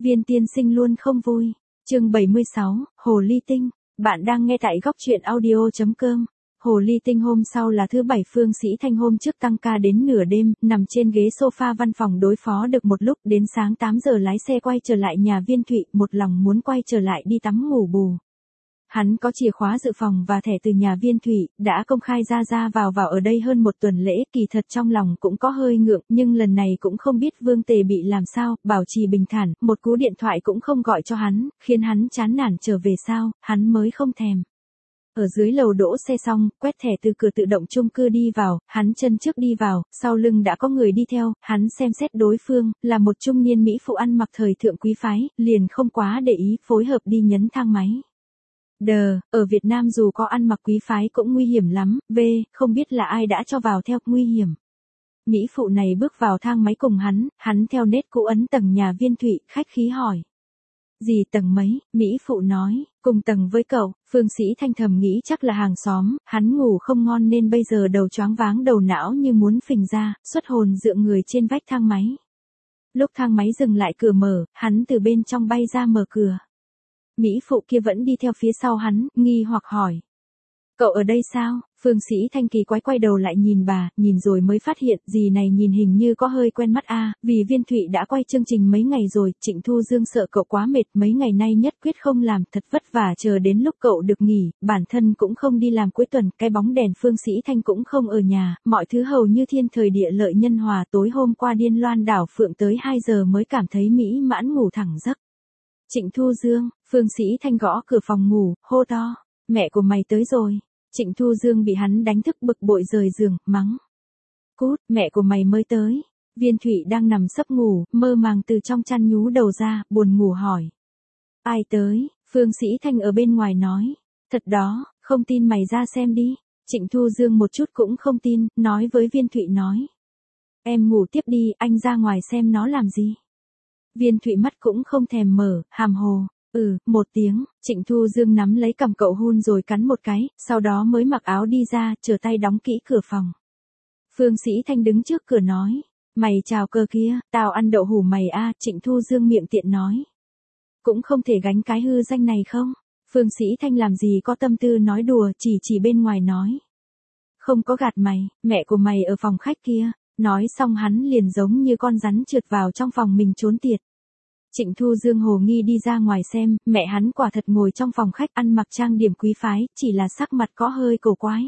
Viên tiên sinh luôn không vui. Chương 76, Hồ ly tinh. Bạn đang nghe tại góc truyện audio.com. Hồ ly tinh hôm sau là thứ bảy. Phương Sĩ Thanh hôm trước tăng ca đến nửa đêm, nằm trên ghế sofa văn phòng đối phó được một lúc, đến sáng 8 giờ lái xe quay trở lại nhà Viên Thụy, một lòng muốn quay trở lại đi tắm ngủ bù. Hắn có chìa khóa dự phòng và thẻ từ nhà Viên Thụy, đã công khai ra vào ở đây hơn một tuần lễ, kỳ thật trong lòng cũng có hơi ngượng, nhưng lần này cũng không biết Vương Tề bị làm sao, bảo trì bình thản, một cú điện thoại cũng không gọi cho hắn, khiến hắn chán nản trở về sao, hắn mới không thèm. Ở dưới lầu đỗ xe xong, quét thẻ từ cửa tự động chung cư đi vào, hắn chân trước đi vào, sau lưng đã có người đi theo, hắn xem xét đối phương, là một trung niên mỹ phụ ăn mặc thời thượng quý phái, liền không quá để ý, phối hợp đi nhấn thang máy. Ở Việt Nam dù có ăn mặc quý phái cũng nguy hiểm lắm, không biết là ai đã cho vào theo, nguy hiểm. Mỹ phụ này bước vào thang máy cùng hắn theo nét cũ ấn tầng nhà Viên Thụy, khách khí hỏi. Gì tầng mấy, Mỹ phụ nói, cùng tầng với cậu. Phương Sĩ Thanh thầm nghĩ chắc là hàng xóm, hắn ngủ không ngon nên bây giờ đầu choáng váng đầu não như muốn phình ra, xuất hồn dựa người trên vách thang máy. Lúc thang máy dừng lại cửa mở, hắn từ bên trong bay ra mở cửa. Mỹ phụ kia vẫn đi theo phía sau hắn, nghi hoặc hỏi. Cậu ở đây sao? Phương Sĩ Thanh kỳ quái quay đầu lại nhìn bà, nhìn rồi mới phát hiện, gì này nhìn hình như có hơi quen mắt vì Viên Thụy đã quay chương trình mấy ngày rồi, Trịnh Thu Dương sợ cậu quá mệt, mấy ngày nay nhất quyết không làm, thật vất vả chờ đến lúc cậu được nghỉ, bản thân cũng không đi làm cuối tuần, cái bóng đèn Phương Sĩ Thanh cũng không ở nhà, mọi thứ hầu như thiên thời địa lợi nhân hòa, tối hôm qua điên loan đảo phượng tới 2 giờ mới cảm thấy mỹ mãn ngủ thẳng giấc. Trịnh Thu Dương, Phương Sĩ Thanh gõ cửa phòng ngủ, hô to, mẹ của mày tới rồi. Trịnh Thu Dương bị hắn đánh thức bực bội rời giường, mắng. Cút, mẹ của mày mới tới. Viên Thụy đang nằm sấp ngủ, mơ màng từ trong chăn nhú đầu ra, buồn ngủ hỏi. Ai tới? Phương Sĩ Thanh ở bên ngoài nói. Thật đó, không tin mày ra xem đi. Trịnh Thu Dương một chút cũng không tin, nói với Viên Thụy nói. Em ngủ tiếp đi, anh ra ngoài xem nó làm gì. Viên Thụy mắt cũng không thèm mở, hàm hồ. Một tiếng, Trịnh Thu Dương nắm lấy cằm cậu hun rồi cắn một cái, sau đó mới mặc áo đi ra, trở tay đóng kỹ cửa phòng. Phương Sĩ Thanh đứng trước cửa nói, mày chào cơ kia, tao ăn đậu hủ mày Trịnh Thu Dương miệng tiện nói. Cũng không thể gánh cái hư danh này không? Phương Sĩ Thanh làm gì có tâm tư nói đùa, chỉ bên ngoài nói. Không có gạt mày, mẹ của mày ở phòng khách kia. Nói xong hắn liền giống như con rắn trượt vào trong phòng mình trốn tiệt. Trịnh Thu Dương hồ nghi đi ra ngoài xem, mẹ hắn quả thật ngồi trong phòng khách ăn mặc trang điểm quý phái, chỉ là sắc mặt có hơi cổ quái.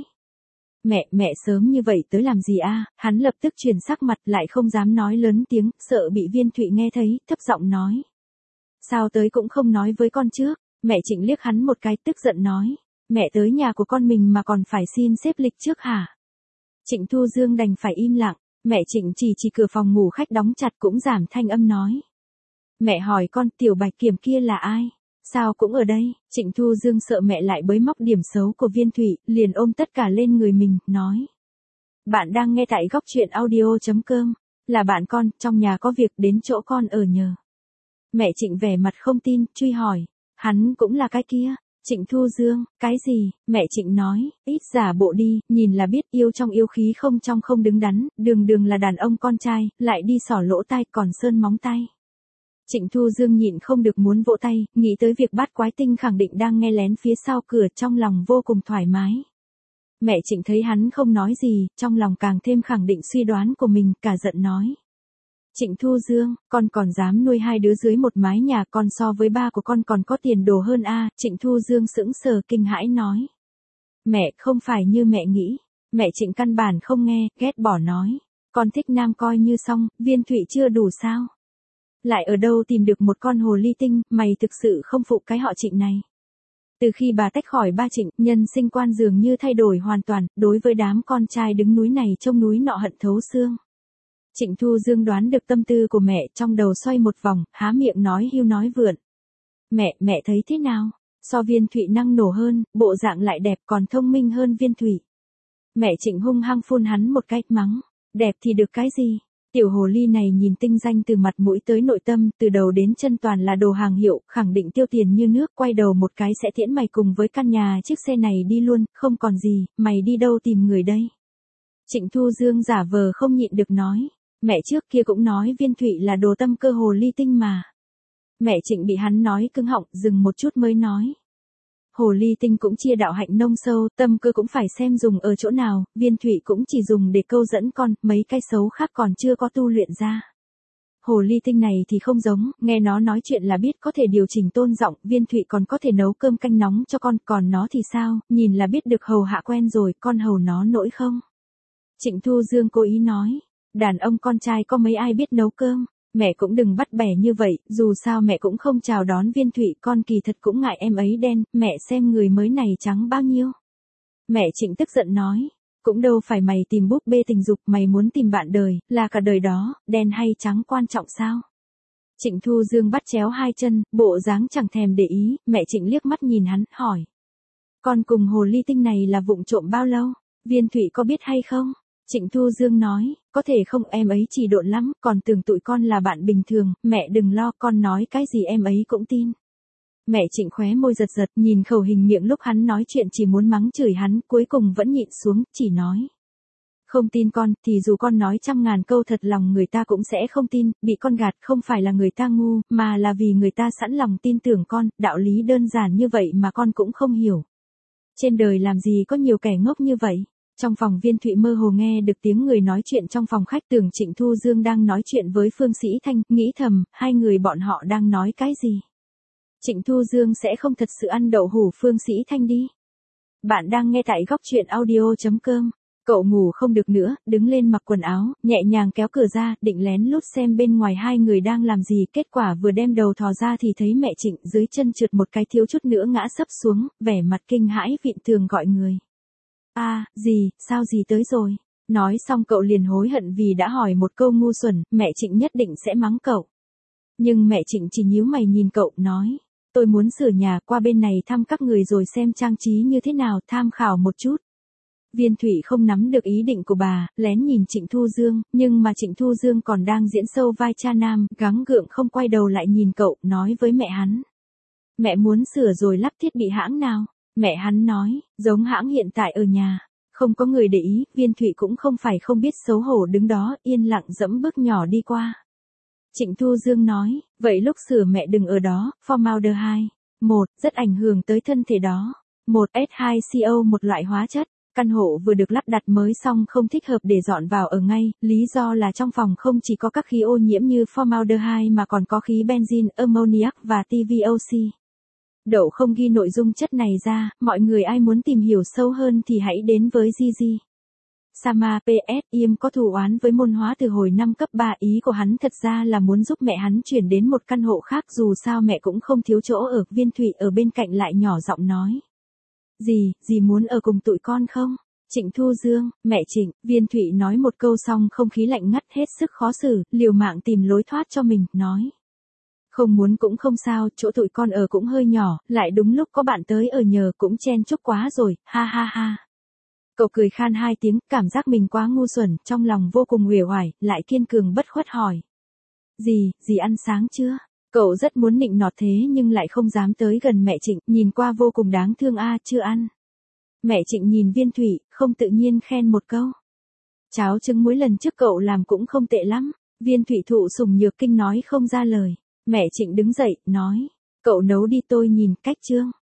Mẹ sớm như vậy tới làm gì Hắn lập tức chuyển sắc mặt lại không dám nói lớn tiếng, sợ bị Viên Thụy nghe thấy, thấp giọng nói. Sao tới cũng không nói với con trước, mẹ Trịnh liếc hắn một cái tức giận nói. Mẹ tới nhà của con mình mà còn phải xin xếp lịch trước hả? Trịnh Thu Dương đành phải im lặng, mẹ Trịnh chỉ cửa phòng ngủ khách đóng chặt cũng giảm thanh âm nói. Mẹ hỏi con Tiểu Bạch Kiểm kia là ai? Sao cũng ở đây? Trịnh Thu Dương sợ mẹ lại bới móc điểm xấu của Viên Thụy, liền ôm tất cả lên người mình, nói. Bạn đang nghe tại góc truyện audio.com, là bạn con, trong nhà có việc đến chỗ con ở nhờ. Mẹ Trịnh vẻ mặt không tin, truy hỏi. Hắn cũng là cái kia. Trịnh Thu Dương, cái gì? Mẹ Trịnh nói, ít giả bộ đi, nhìn là biết yêu trong yêu khí không trong không đứng đắn, đường là đàn ông con trai, lại đi xỏ lỗ tai còn sơn móng tay. Trịnh Thu Dương nhịn không được muốn vỗ tay, nghĩ tới việc bát quái tinh khẳng định đang nghe lén phía sau cửa, trong lòng vô cùng thoải mái. Mẹ Trịnh thấy hắn không nói gì, trong lòng càng thêm khẳng định suy đoán của mình, cả giận nói. Trịnh Thu Dương, con còn dám nuôi 2 đứa dưới một mái nhà, con so với ba của con còn có tiền đồ hơn Trịnh Thu Dương sững sờ kinh hãi nói. Mẹ, không phải như mẹ nghĩ. Mẹ Trịnh căn bản không nghe, ghét bỏ nói. Con thích nam coi như xong, Viên Thụy chưa đủ sao? Lại ở đâu tìm được một con hồ ly tinh, mày thực sự không phụ cái họ Trịnh này. Từ khi bà tách khỏi ba Trịnh, nhân sinh quan dường như thay đổi hoàn toàn, đối với đám con trai đứng núi này trông núi nọ hận thấu xương. Trịnh Thu Dương đoán được tâm tư của mẹ, trong đầu xoay một vòng, há miệng nói hưu nói vượn. Mẹ thấy thế nào? So Viên Thụy năng nổ hơn, bộ dạng lại đẹp còn thông minh hơn Viên Thụy. Mẹ Trịnh hung hăng phun hắn một cái, mắng. Đẹp thì được cái gì? Tiểu hồ ly này nhìn tinh danh từ mặt mũi tới nội tâm, từ đầu đến chân toàn là đồ hàng hiệu, khẳng định tiêu tiền như nước, quay đầu một cái sẽ tiễn mày cùng với căn nhà chiếc xe này đi luôn, không còn gì, mày đi đâu tìm người đây? Trịnh Thu Dương giả vờ không nhịn được nói. Mẹ trước kia cũng nói Viên Thụy là đồ tâm cơ hồ ly tinh mà. Mẹ Trịnh bị hắn nói cứng họng, dừng một chút mới nói. Hồ ly tinh cũng chia đạo hạnh nông sâu, tâm cơ cũng phải xem dùng ở chỗ nào, viên thủy cũng chỉ dùng để câu dẫn con, mấy cái xấu khác còn chưa có tu luyện ra. Hồ ly tinh này thì không giống, nghe nó nói chuyện là biết có thể điều chỉnh tôn giọng, viên thủy còn có thể nấu cơm canh nóng cho con, còn nó thì sao, nhìn là biết được hầu hạ quen rồi, con hầu nó nổi không? Trịnh Thu Dương cố ý nói, đàn ông con trai có mấy ai biết nấu cơm, mẹ cũng đừng bắt bẻ như vậy, dù sao mẹ cũng không chào đón viên thủy, con kỳ thật cũng ngại em ấy đen, mẹ xem người mới này trắng bao nhiêu. Mẹ Trịnh tức giận nói, cũng đâu phải mày tìm búp bê tình dục, mày muốn tìm bạn đời, là cả đời đó, đen hay trắng quan trọng sao? Trịnh Thu Dương bắt chéo hai chân, bộ dáng chẳng thèm để ý, mẹ Trịnh liếc mắt nhìn hắn, hỏi. Con cùng hồ ly tinh này là vụng trộm bao lâu? Viên thủy có biết hay không? Trịnh Thu Dương nói, có thể không, em ấy chỉ độn lắm, còn tưởng tụi con là bạn bình thường, mẹ đừng lo, con nói cái gì em ấy cũng tin. Mẹ Trịnh khóe môi giật giật, nhìn khẩu hình miệng lúc hắn nói chuyện chỉ muốn mắng chửi hắn, cuối cùng vẫn nhịn xuống, chỉ nói. Không tin con, thì dù con nói 100.000 câu thật lòng người ta cũng sẽ không tin, bị con gạt không phải là người ta ngu, mà là vì người ta sẵn lòng tin tưởng con, đạo lý đơn giản như vậy mà con cũng không hiểu. Trên đời làm gì có nhiều kẻ ngốc như vậy? Trong phòng viên thụy mơ hồ nghe được tiếng người nói chuyện trong phòng khách, tưởng Trịnh Thu Dương đang nói chuyện với Phương Sĩ Thanh, nghĩ thầm, hai người bọn họ đang nói cái gì? Trịnh Thu Dương sẽ không thật sự ăn đậu hủ Phương Sĩ Thanh đi. Bạn đang nghe tại góc truyện audio.com. Cậu ngủ không được nữa, đứng lên mặc quần áo, nhẹ nhàng kéo cửa ra, định lén lút xem bên ngoài hai người đang làm gì, kết quả vừa đem đầu thò ra thì thấy mẹ Trịnh dưới chân trượt một cái thiếu chút nữa ngã sấp xuống, vẻ mặt kinh hãi vịn tường gọi người. Gì, sao gì tới rồi? Nói xong cậu liền hối hận vì đã hỏi một câu ngu xuẩn, mẹ Trịnh nhất định sẽ mắng cậu. Nhưng mẹ Trịnh chỉ nhíu mày nhìn cậu, nói, tôi muốn sửa nhà, qua bên này thăm các người rồi xem trang trí như thế nào, tham khảo một chút. Viên thủy không nắm được ý định của bà, lén nhìn Trịnh Thu Dương, nhưng mà Trịnh Thu Dương còn đang diễn sâu vai cha nam, gắng gượng không quay đầu lại nhìn cậu, nói với mẹ hắn. Mẹ muốn sửa rồi lắp thiết bị hãng nào? Mẹ hắn nói, giống hãng hiện tại ở nhà. Không có người để ý, viên thủy cũng không phải không biết xấu hổ đứng đó, yên lặng dẫm bước nhỏ đi qua. Trịnh Thu Dương nói, vậy lúc sửa mẹ đừng ở đó, formaldehyde. 1. Rất ảnh hưởng tới thân thể đó. 1. S2CO, một loại hóa chất. Căn hộ vừa được lắp đặt mới xong không thích hợp để dọn vào ở ngay, lý do là trong phòng không chỉ có các khí ô nhiễm như formaldehyde mà còn có khí benzene, ammoniac và TVOC. Đậu không ghi nội dung chất này ra, mọi người ai muốn tìm hiểu sâu hơn thì hãy đến với Gigi. Sama PS, Im có thù oán với môn hóa từ hồi năm cấp 3, ý của hắn thật ra là muốn giúp mẹ hắn chuyển đến một căn hộ khác, dù sao mẹ cũng không thiếu chỗ ở. Viên thủy ở bên cạnh lại nhỏ giọng nói. Dì muốn ở cùng tụi con không? Trịnh Thu Dương, mẹ Trịnh, viên thủy nói một câu xong không khí lạnh ngắt hết sức khó xử, liều mạng tìm lối thoát cho mình, nói. Không muốn cũng không sao, chỗ tụi con ở cũng hơi nhỏ, lại đúng lúc có bạn tới ở nhờ cũng chen chúc quá rồi, ha ha ha. Cậu cười khan hai tiếng, cảm giác mình quá ngu xuẩn, trong lòng vô cùng uể oải, lại kiên cường bất khuất hỏi. Dì ăn sáng chưa? Cậu rất muốn nịnh nọt thế nhưng lại không dám tới gần mẹ Trịnh, nhìn qua vô cùng đáng thương. Chưa ăn. Mẹ Trịnh nhìn viên thủy, không tự nhiên khen một câu. Cháo trứng muối lần trước cậu làm cũng không tệ lắm. Viên thủy thụ sủng nhược kinh nói không ra lời. Mẹ Trịnh đứng dậy, nói. Cậu nấu đi tôi nhìn, cách chương.